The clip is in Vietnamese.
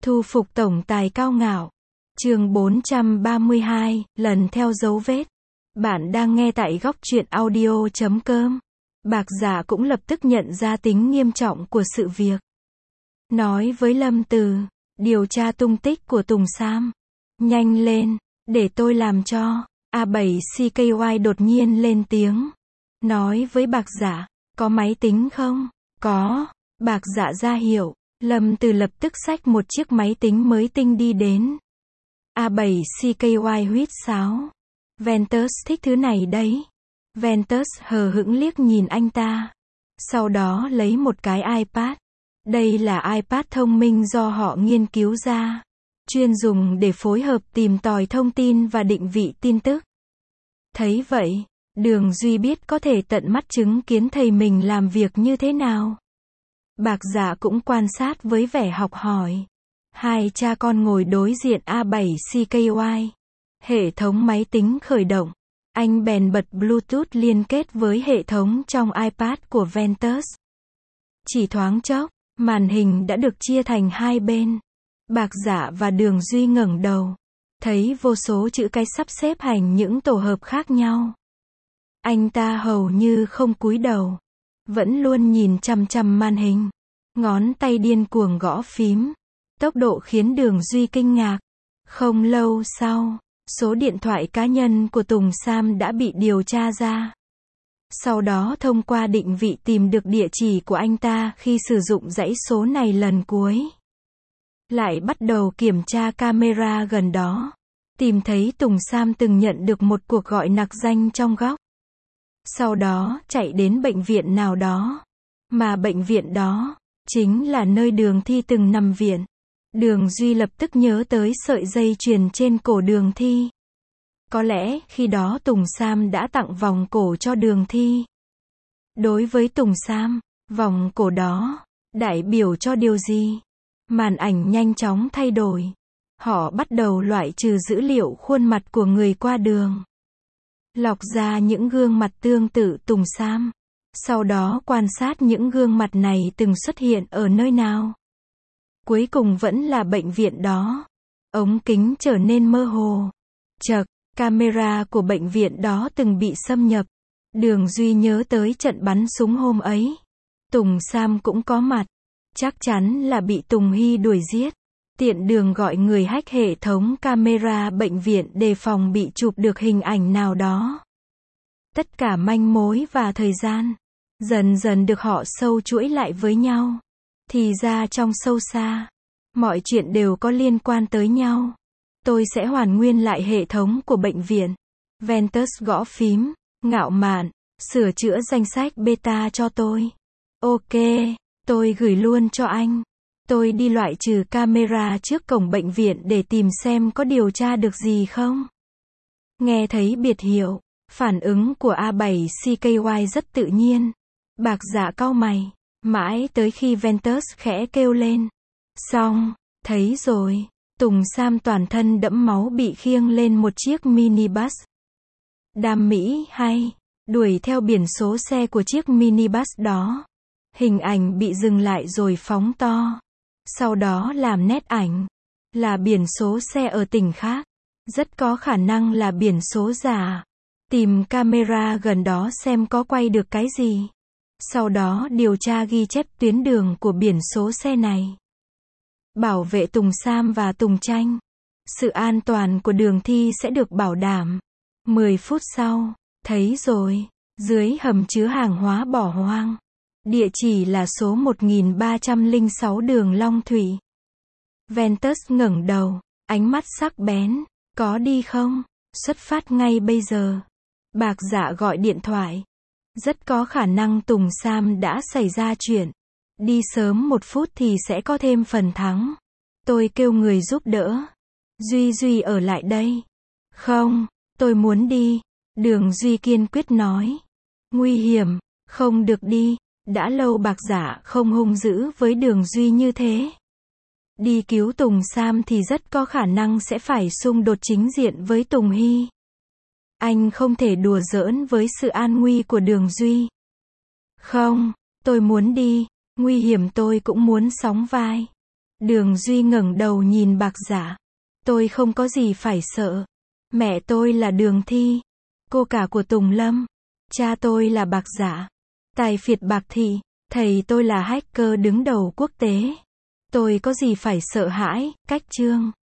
Thu phục tổng tài cao ngạo. Chương 432, lần theo dấu vết. Bạn đang nghe tại góc truyện audio.com. Bạc Dạ cũng lập tức nhận ra tính nghiêm trọng của sự việc. Nói với Lâm Từ, điều tra tung tích của Tùng Sam. Nhanh lên, để tôi làm cho. A7CKY đột nhiên lên tiếng. Nói với Bạc Dạ, có máy tính không? Có. Bạc Dạ ra hiệu. Lâm Từ lập tức xách một chiếc máy tính mới tinh đi đến. A7CKY huýt sáo. Ventus thích thứ này đấy. Ventus hờ hững liếc nhìn anh ta. Sau đó lấy một cái iPad. Đây là iPad thông minh do họ nghiên cứu ra. Chuyên dùng để phối hợp tìm tòi thông tin và định vị tin tức. Thấy vậy, Đường Duy biết có thể tận mắt chứng kiến thầy mình làm việc như thế nào. Bạc Dạ cũng quan sát với vẻ học hỏi. Hai cha con ngồi đối diện A7CKY. Hệ thống máy tính khởi động. Anh bèn bật Bluetooth liên kết với hệ thống trong iPad của Ventus. Chỉ thoáng chốc, màn hình đã được chia thành hai bên. Bạc Dạ và Đường Duy ngẩng đầu. Thấy vô số chữ cái sắp xếp thành những tổ hợp khác nhau. Anh ta hầu như không cúi đầu. Vẫn luôn nhìn chằm chằm màn hình. Ngón tay điên cuồng gõ phím. Tốc độ khiến Đường Duy kinh ngạc. Không lâu sau, số điện thoại cá nhân của Tùng Sam đã bị điều tra ra. Sau đó thông qua định vị tìm được địa chỉ của anh ta khi sử dụng dãy số này lần cuối. Lại bắt đầu kiểm tra camera gần đó. Tìm thấy Tùng Sam từng nhận được một cuộc gọi nặc danh trong góc. Sau đó chạy đến bệnh viện nào đó. Mà bệnh viện đó chính là nơi Đường Thi từng nằm viện. Đường Duy lập tức nhớ tới sợi dây chuyền trên cổ Đường Thi. Có lẽ khi đó Tùng Sam đã tặng vòng cổ cho Đường Thi. Đối với Tùng Sam, vòng cổ đó đại biểu cho điều gì? Màn ảnh nhanh chóng thay đổi. Họ bắt đầu loại trừ dữ liệu khuôn mặt của người qua đường. Lọc ra những gương mặt tương tự Tùng Sam. Sau đó quan sát những gương mặt này từng xuất hiện ở nơi nào. Cuối cùng vẫn là bệnh viện đó. Ống kính trở nên mơ hồ. Chậc, camera của bệnh viện đó từng bị xâm nhập. Đường Duy nhớ tới trận bắn súng hôm ấy. Tùng Sam cũng có mặt. Chắc chắn là bị Tùng Hy đuổi giết. Tiện đường gọi người hack hệ thống camera bệnh viện đề phòng bị chụp được hình ảnh nào đó. Tất cả manh mối và thời gian dần dần được họ sâu chuỗi lại với nhau. Thì ra trong sâu xa, mọi chuyện đều có liên quan tới nhau. Tôi sẽ hoàn nguyên lại hệ thống của bệnh viện. Ventus gõ phím, ngạo mạn, sửa chữa danh sách beta cho tôi. Ok, tôi gửi luôn cho anh. Tôi đi loại trừ camera trước cổng bệnh viện để tìm xem có điều tra được gì không. Nghe thấy biệt hiệu, phản ứng của A7CKY rất tự nhiên. Bạc Dạ cau mày, mãi tới khi Ventus khẽ kêu lên. Xong, thấy rồi. Tùng Sam toàn thân đẫm máu bị khiêng lên một chiếc minibus. Đam mỹ hay, đuổi theo biển số xe của chiếc minibus đó. Hình ảnh bị dừng lại rồi phóng to. Sau đó làm nét ảnh. Là biển số xe ở tỉnh khác. Rất có khả năng là biển số giả. Tìm camera gần đó xem có quay được cái gì. Sau đó điều tra ghi chép tuyến đường của biển số xe này. Bảo vệ Tùng Sam và Tùng Tranh. Sự an toàn của Đường Thi sẽ được bảo đảm. 10 phút sau, thấy rồi. Dưới hầm chứa hàng hóa bỏ hoang. Địa chỉ là số 1306 đường Long Thủy. Ventus ngẩng đầu, ánh mắt sắc bén. Có đi không? Xuất phát ngay bây giờ. Bạc Dạ gọi điện thoại. Rất có khả năng Tùng Sam đã xảy ra chuyện. Đi sớm 1 phút thì sẽ có thêm phần thắng. Tôi kêu người giúp đỡ. Duy ở lại đây. Không, tôi muốn đi. Đường Duy kiên quyết nói. Nguy hiểm, không được đi. Đã lâu Bạc Dạ không hung dữ với Đường Duy như thế. Đi cứu Tùng Sam thì rất có khả năng sẽ phải xung đột chính diện với Tùng Hy. Anh không thể đùa giỡn với sự an nguy của Đường Duy. Không, tôi muốn đi. Nguy hiểm tôi cũng muốn sóng vai. Đường Duy ngẩng đầu nhìn Bạc Dạ. Tôi không có gì phải sợ. Mẹ tôi là Đường Thi, cô cả của Tùng Lâm. Cha tôi là Bạc Dạ, tài phiệt Bạc Thị. Thầy tôi là hacker đứng đầu quốc tế. Tôi có gì phải sợ hãi, Cách Trương.